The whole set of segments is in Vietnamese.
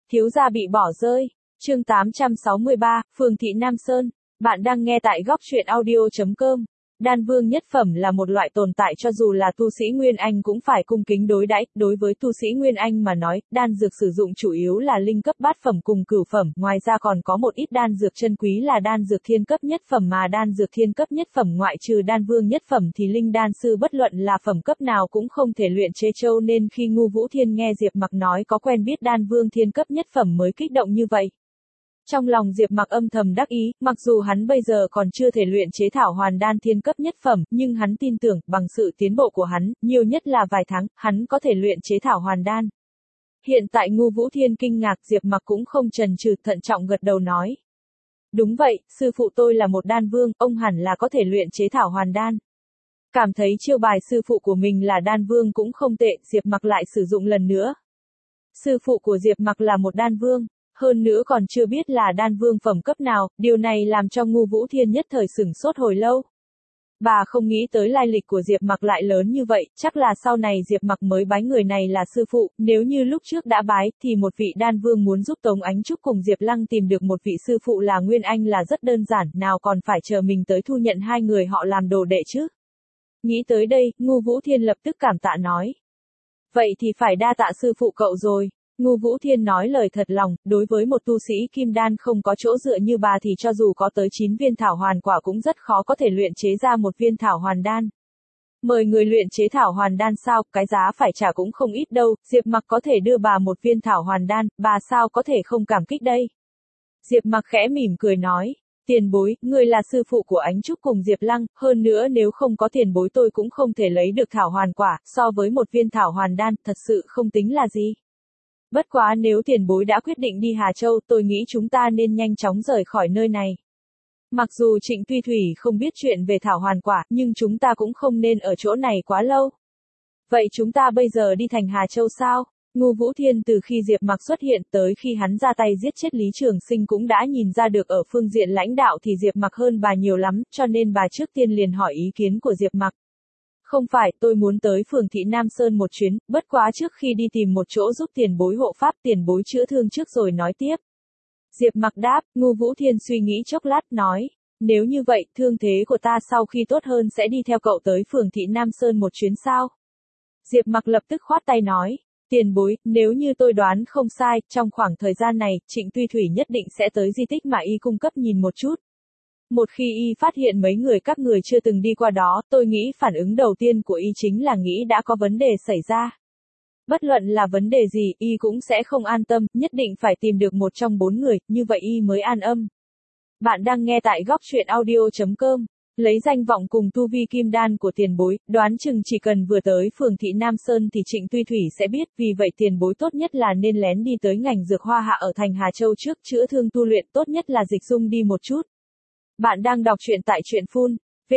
Thiếu gia bị bỏ rơi. Chương 863, Phường thị Nam Sơn. Bạn đang nghe tại góc truyện audio.com. Đan vương nhất phẩm là một loại tồn tại cho dù là tu sĩ Nguyên Anh cũng phải cung kính đối đãi. Đối với tu sĩ Nguyên Anh mà nói, đan dược sử dụng chủ yếu là linh cấp bát phẩm cùng cửu phẩm, ngoài ra còn có một ít đan dược chân quý là đan dược thiên cấp nhất phẩm, mà đan dược thiên cấp nhất phẩm ngoại trừ đan vương nhất phẩm thì linh đan sư bất luận là phẩm cấp nào cũng không thể luyện chế, châu nên khi Ngu Vũ Thiên nghe Diệp Mặc nói có quen biết đan vương thiên cấp nhất phẩm mới kích động như vậy. Trong lòng Diệp Mặc âm thầm đắc ý, mặc dù hắn bây giờ còn chưa thể luyện chế thảo hoàn đan thiên cấp nhất phẩm, nhưng hắn tin tưởng, bằng sự tiến bộ của hắn, nhiều nhất là vài tháng, hắn có thể luyện chế thảo hoàn đan. Hiện tại Ngu Vũ Thiên kinh ngạc, Diệp Mặc cũng không chần chừ, thận trọng gật đầu nói. Đúng vậy, sư phụ tôi là một đan vương, ông hẳn là có thể luyện chế thảo hoàn đan. Cảm thấy chiêu bài sư phụ của mình là đan vương cũng không tệ, Diệp Mặc lại sử dụng lần nữa. Sư phụ của Diệp Mặc là một đan vương. Hơn nữa còn chưa biết là đan vương phẩm cấp nào, điều này làm cho Ngu Vũ Thiên nhất thời sửng sốt hồi lâu. Bà không nghĩ tới lai lịch của Diệp Mặc lại lớn như vậy, chắc là sau này Diệp Mặc mới bái người này là sư phụ, nếu như lúc trước đã bái, thì một vị đan vương muốn giúp Tống Ánh Trúc cùng Diệp Lăng tìm được một vị sư phụ là Nguyên Anh là rất đơn giản, nào còn phải chờ mình tới thu nhận hai người họ làm đồ đệ chứ. Nghĩ tới đây, Ngu Vũ Thiên lập tức cảm tạ nói. Vậy thì phải đa tạ sư phụ cậu rồi. Ngu Vũ Thiên nói lời thật lòng, đối với một tu sĩ kim đan không có chỗ dựa như bà thì cho dù có tới 9 viên thảo hoàn quả cũng rất khó có thể luyện chế ra một viên thảo hoàn đan. Mời người luyện chế thảo hoàn đan sao, cái giá phải trả cũng không ít đâu, Diệp Mặc có thể đưa bà một viên thảo hoàn đan, bà sao có thể không cảm kích đây. Diệp Mặc khẽ mỉm cười nói, tiền bối, người là sư phụ của Ánh Trúc cùng Diệp Lăng, hơn nữa nếu không có tiền bối tôi cũng không thể lấy được thảo hoàn quả, so với một viên thảo hoàn đan, thật sự không tính là gì. Bất quá nếu tiền bối đã quyết định đi Hà Châu, tôi nghĩ chúng ta nên nhanh chóng rời khỏi nơi này. Mặc dù Trịnh Tuy Thủy không biết chuyện về thảo hoàn quả, nhưng chúng ta cũng không nên ở chỗ này quá lâu. Vậy chúng ta bây giờ đi thành Hà Châu sao? Ngu Vũ Thiên từ khi Diệp Mặc xuất hiện tới khi hắn ra tay giết chết Lý Trường Sinh cũng đã nhìn ra được ở phương diện lãnh đạo thì Diệp Mặc hơn bà nhiều lắm, cho nên bà trước tiên liền hỏi ý kiến của Diệp Mặc. Không phải, tôi muốn tới phường thị Nam Sơn một chuyến, bất quá trước khi đi tìm một chỗ giúp tiền bối hộ pháp, tiền bối chữa thương trước rồi nói tiếp. Diệp Mặc đáp, Ngu Vũ Thiên suy nghĩ chốc lát nói, nếu như vậy, thương thế của ta sau khi tốt hơn sẽ đi theo cậu tới phường thị Nam Sơn một chuyến sao? Diệp Mặc lập tức khoát tay nói, tiền bối, nếu như tôi đoán không sai, trong khoảng thời gian này, Trịnh Tuy Thủy nhất định sẽ tới di tích mà y cung cấp nhìn một chút. Một khi y phát hiện mấy người các người chưa từng đi qua đó, tôi nghĩ phản ứng đầu tiên của y chính là nghĩ đã có vấn đề xảy ra. Bất luận là vấn đề gì, y cũng sẽ không an tâm, nhất định phải tìm được một trong 4 người, như vậy y mới an tâm. Bạn đang nghe tại góc truyện audio.com. Lấy danh vọng cùng tu vi kim đan của tiền bối, đoán chừng chỉ cần vừa tới phường thị Nam Sơn thì Trịnh Tuy Thủy sẽ biết, vì vậy tiền bối tốt nhất là nên lén đi tới ngành dược hoa hạ ở thành Hà Châu trước, chữa thương tu luyện, tốt nhất là dịch dung đi một chút. Bạn đang đọc truyện tại truyện Phun,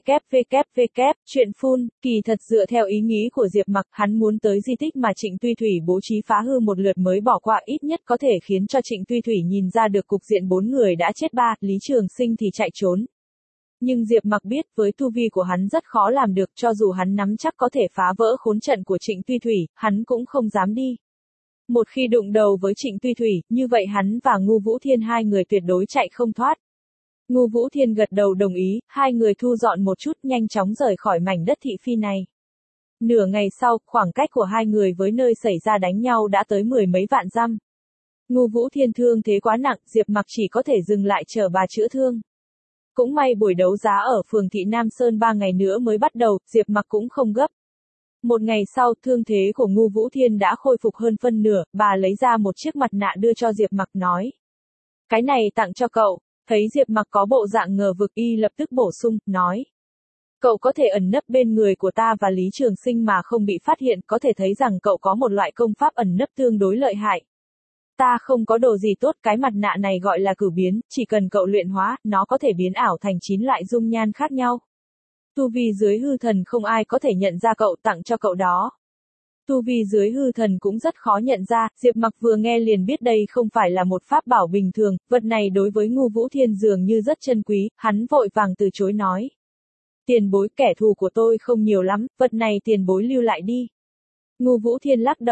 truyện Phun, kỳ thật dựa theo ý nghĩ của Diệp Mặc, hắn muốn tới di tích mà Trịnh Tuy Thủy bố trí phá hư một lượt mới bỏ qua, ít nhất có thể khiến cho Trịnh Tuy Thủy nhìn ra được cục diện 4 người đã chết, Lý Trường Sinh thì chạy trốn. Nhưng Diệp Mặc biết với tu vi của hắn rất khó làm được, cho dù hắn nắm chắc có thể phá vỡ khốn trận của Trịnh Tuy Thủy, hắn cũng không dám đi. Một khi đụng đầu với Trịnh Tuy Thủy, như vậy hắn và Ngu Vũ Thiên hai người tuyệt đối chạy không thoát. Ngu Vũ Thiên gật đầu đồng ý, hai người thu dọn một chút nhanh chóng rời khỏi mảnh đất thị phi này. Nửa ngày sau, khoảng cách của hai người với nơi xảy ra đánh nhau đã tới 10 mấy vạn dặm. Ngu Vũ Thiên thương thế quá nặng, Diệp Mặc chỉ có thể dừng lại chờ bà chữa thương. Cũng may buổi đấu giá ở phường thị Nam Sơn 3 ngày nữa mới bắt đầu, Diệp Mặc cũng không gấp. Một ngày sau, thương thế của Ngu Vũ Thiên đã khôi phục hơn phân nửa, bà lấy ra một chiếc mặt nạ đưa cho Diệp Mặc nói. Cái này tặng cho cậu. Thấy Diệp Mặc có bộ dạng ngờ vực, y lập tức bổ sung, nói. Cậu có thể ẩn nấp bên người của ta và Lý Trường Sinh mà không bị phát hiện, có thể thấy rằng cậu có một loại công pháp ẩn nấp tương đối lợi hại. Ta không có đồ gì tốt, cái mặt nạ này gọi là cửu biến, chỉ cần cậu luyện hóa, nó có thể biến ảo thành 9 loại dung nhan khác nhau. Tu vi dưới hư thần không ai có thể nhận ra, cậu tặng cho cậu đó. Tu vi dưới hư thần cũng rất khó nhận ra, Diệp Mặc vừa nghe liền biết đây không phải là một pháp bảo bình thường, vật này đối với Ngu Vũ Thiên dường như rất chân quý, hắn vội vàng từ chối nói. Tiền bối, kẻ thù của tôi không nhiều lắm, vật này tiền bối lưu lại đi. Ngu Vũ Thiên lắc đầu,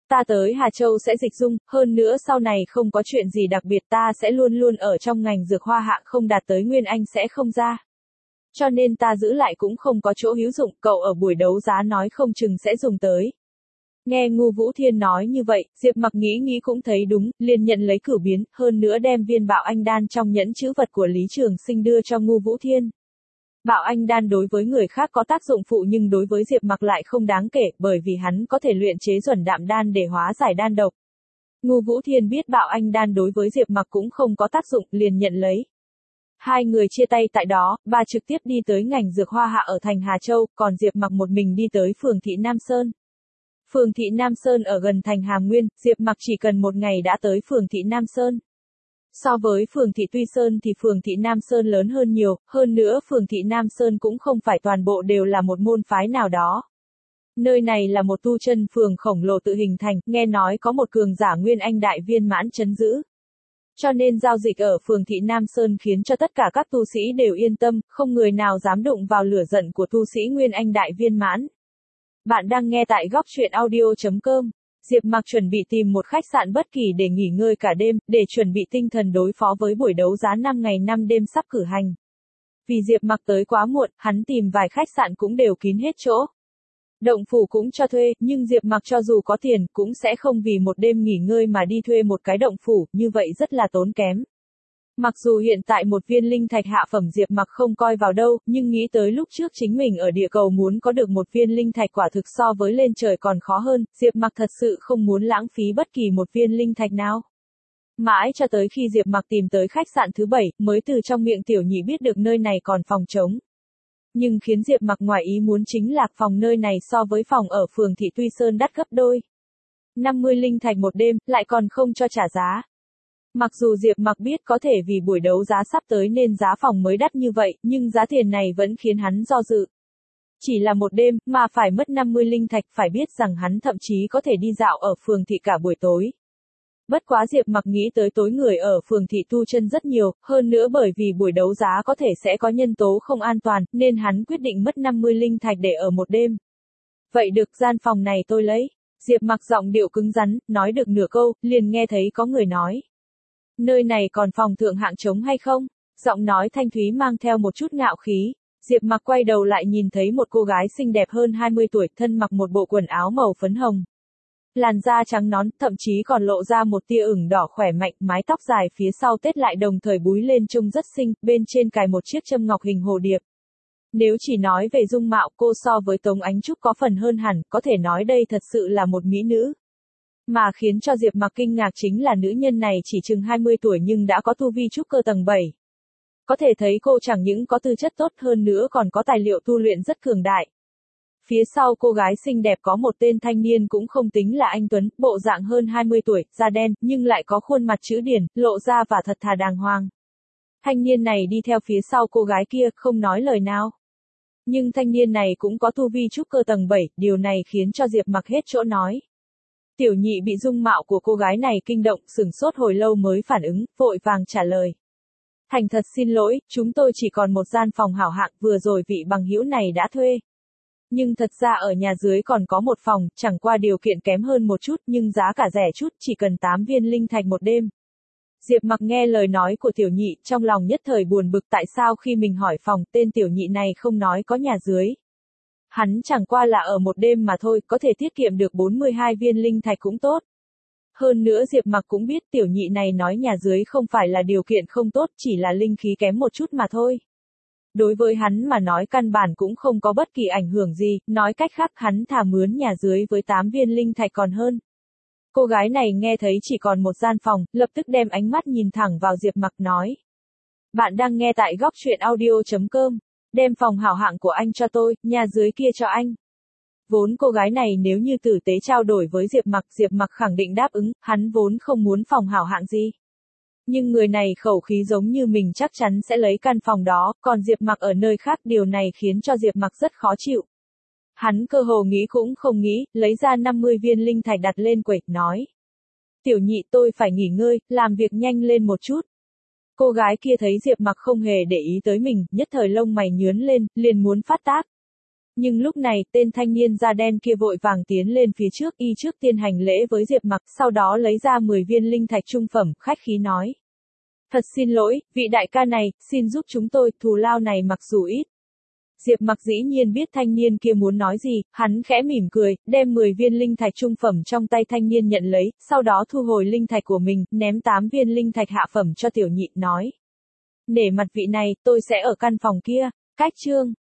Ta tới Hà Châu sẽ dịch dung, hơn nữa sau này không có chuyện gì đặc biệt ta sẽ luôn luôn ở trong ngành dược hoa hạ không đạt tới Nguyên Anh sẽ không ra. Cho nên ta giữ lại cũng không có chỗ hữu dụng, cậu ở buổi đấu giá nói không chừng sẽ dùng tới. Nghe Ngô Vũ Thiên nói như vậy, Diệp Mặc nghĩ cũng thấy đúng, liền nhận lấy cửu biến, hơn nữa đem viên Bạo Anh Đan trong nhẫn chữ vật của Lý Trường Sinh đưa cho Ngô Vũ Thiên. Bạo Anh Đan đối với người khác có tác dụng phụ nhưng đối với Diệp Mặc lại không đáng kể, bởi vì hắn có thể luyện chế Duẩn Đạm Đan để hóa giải đan độc. Ngô Vũ Thiên biết Bạo Anh Đan đối với Diệp Mặc cũng không có tác dụng, liền nhận lấy. Hai người chia tay tại đó, bà trực tiếp đi tới ngành dược hoa hạ ở thành Hà Châu, còn Diệp Mặc một mình đi tới phường thị Nam Sơn. Phường thị Nam Sơn ở gần thành Hàm Nguyên, Diệp Mặc chỉ cần một ngày đã tới phường thị Nam Sơn. So với phường thị Tuy Sơn thì phường thị Nam Sơn lớn hơn nhiều, hơn nữa phường thị Nam Sơn cũng không phải toàn bộ đều là một môn phái nào đó. Nơi này là một tu chân phường khổng lồ tự hình thành, nghe nói có một cường giả Nguyên Anh đại viên mãn trấn giữ. Cho nên giao dịch ở phường thị Nam Sơn khiến cho tất cả các tu sĩ đều yên tâm, không người nào dám đụng vào lửa giận của tu sĩ Nguyên Anh đại viên mãn. Bạn đang nghe tại góc truyện audio.com. Diệp Mặc chuẩn bị tìm một khách sạn bất kỳ để nghỉ ngơi cả đêm, để chuẩn bị tinh thần đối phó với buổi đấu giá 5 ngày 5 đêm sắp cử hành. Vì Diệp Mặc tới quá muộn, hắn tìm vài khách sạn cũng đều kín hết chỗ. Động phủ cũng cho thuê, nhưng Diệp Mặc cho dù có tiền, cũng sẽ không vì một đêm nghỉ ngơi mà đi thuê một cái động phủ, như vậy rất là tốn kém. Mặc dù hiện tại một viên linh thạch hạ phẩm Diệp Mặc không coi vào đâu, nhưng nghĩ tới lúc trước chính mình ở địa cầu muốn có được một viên linh thạch quả thực so với lên trời còn khó hơn, Diệp Mặc thật sự không muốn lãng phí bất kỳ một viên linh thạch nào. Mãi cho tới khi Diệp Mặc tìm tới khách sạn thứ 7, mới từ trong miệng tiểu nhị biết được nơi này còn phòng trống. Nhưng khiến Diệp Mặc ngoài ý muốn chính là phòng nơi này so với phòng ở phường thị Tuy Sơn đắt gấp đôi. 50 linh thạch một đêm, lại còn không cho trả giá. Mặc dù Diệp Mặc biết có thể vì buổi đấu giá sắp tới nên giá phòng mới đắt như vậy, nhưng giá tiền này vẫn khiến hắn do dự. Chỉ là một đêm, mà phải mất 50 linh thạch, phải biết rằng hắn thậm chí có thể đi dạo ở phường thị cả buổi tối. Bất quá Diệp Mặc nghĩ tới tối người ở phường thị tu chân rất nhiều, hơn nữa bởi vì buổi đấu giá có thể sẽ có nhân tố không an toàn, nên hắn quyết định mất 50 linh thạch để ở một đêm. Vậy được, gian phòng này tôi lấy. Diệp Mặc giọng điệu cứng rắn, nói được nửa câu, liền nghe thấy có người nói. Nơi này còn phòng thượng hạng trống hay không? Giọng nói thanh thúy mang theo một chút ngạo khí. Diệp Mặc quay đầu lại nhìn thấy một cô gái xinh đẹp hơn 20 tuổi, thân mặc một bộ quần áo màu phấn hồng. Làn da trắng nõn, thậm chí còn lộ ra một tia ửng đỏ khỏe mạnh, mái tóc dài phía sau tết lại đồng thời búi lên trông rất xinh, bên trên cài một chiếc châm ngọc hình hồ điệp. Nếu chỉ nói về dung mạo, cô so với Tống Ánh Trúc có phần hơn hẳn, có thể nói đây thật sự là một mỹ nữ. Mà khiến cho Diệp Mặc kinh ngạc chính là nữ nhân này chỉ chừng 20 tuổi nhưng đã có tu vi trúc cơ tầng 7. Có thể thấy cô chẳng những có tư chất tốt hơn nữa còn có tài liệu tu luyện rất cường đại. Phía sau cô gái xinh đẹp có một tên thanh niên cũng không tính là anh tuấn, bộ dạng hơn 20 tuổi, da đen, nhưng lại có khuôn mặt chữ điển, lộ ra và thật thà đàng hoàng. Thanh niên này đi theo phía sau cô gái kia, không nói lời nào. Nhưng thanh niên này cũng có tu vi trúc cơ tầng 7, điều này khiến cho Diệp Mặc hết chỗ nói. Tiểu nhị bị dung mạo của cô gái này kinh động, sửng sốt hồi lâu mới phản ứng, vội vàng trả lời. Thành thật xin lỗi, chúng tôi chỉ còn một gian phòng hảo hạng, vừa rồi vị bằng hữu này đã thuê. Nhưng thật ra ở nhà dưới còn có một phòng, chẳng qua điều kiện kém hơn một chút nhưng giá cả rẻ chút, chỉ cần 8 viên linh thạch một đêm. Diệp Mặc nghe lời nói của tiểu nhị, trong lòng nhất thời buồn bực tại sao khi mình hỏi phòng, tên tiểu nhị này không nói có nhà dưới. Hắn chẳng qua là ở một đêm mà thôi, có thể tiết kiệm được 42 viên linh thạch cũng tốt. Hơn nữa Diệp Mặc cũng biết tiểu nhị này nói nhà dưới không phải là điều kiện không tốt, chỉ là linh khí kém một chút mà thôi. Đối với hắn mà nói căn bản cũng không có bất kỳ ảnh hưởng gì, nói cách khác hắn thà mướn nhà dưới với 8 viên linh thạch còn hơn. Cô gái này nghe thấy chỉ còn một gian phòng, lập tức đem ánh mắt nhìn thẳng vào Diệp Mặc nói. Bạn đang nghe tại góc truyện audio.com, đem phòng hảo hạng của anh cho tôi, nhà dưới kia cho anh. Vốn cô gái này nếu như tử tế trao đổi với Diệp Mặc khẳng định đáp ứng, hắn vốn không muốn phòng hảo hạng gì. Nhưng người này khẩu khí giống như mình chắc chắn sẽ lấy căn phòng đó, còn Diệp Mặc ở nơi khác, điều này khiến cho Diệp Mặc rất khó chịu. Hắn cơ hồ nghĩ cũng không nghĩ, lấy ra 50 viên linh thạch đặt lên quầy, nói. Tiểu nhị tôi phải nghỉ ngơi, làm việc nhanh lên một chút. Cô gái kia thấy Diệp Mặc không hề để ý tới mình, nhất thời lông mày nhướn lên, liền muốn phát tác. Nhưng lúc này, tên thanh niên da đen kia vội vàng tiến lên phía trước, y trước tiên hành lễ với Diệp Mặc, sau đó lấy ra 10 viên linh thạch trung phẩm, khách khí nói. Thật xin lỗi, vị đại ca này, xin giúp chúng tôi, thù lao này mặc dù ít. Diệp Mặc dĩ nhiên biết thanh niên kia muốn nói gì, hắn khẽ mỉm cười, đem 10 viên linh thạch trung phẩm trong tay thanh niên nhận lấy, sau đó thu hồi linh thạch của mình, ném 8 viên linh thạch hạ phẩm cho tiểu nhị, nói. Nể mặt vị này, tôi sẽ ở căn phòng kia, cách chương.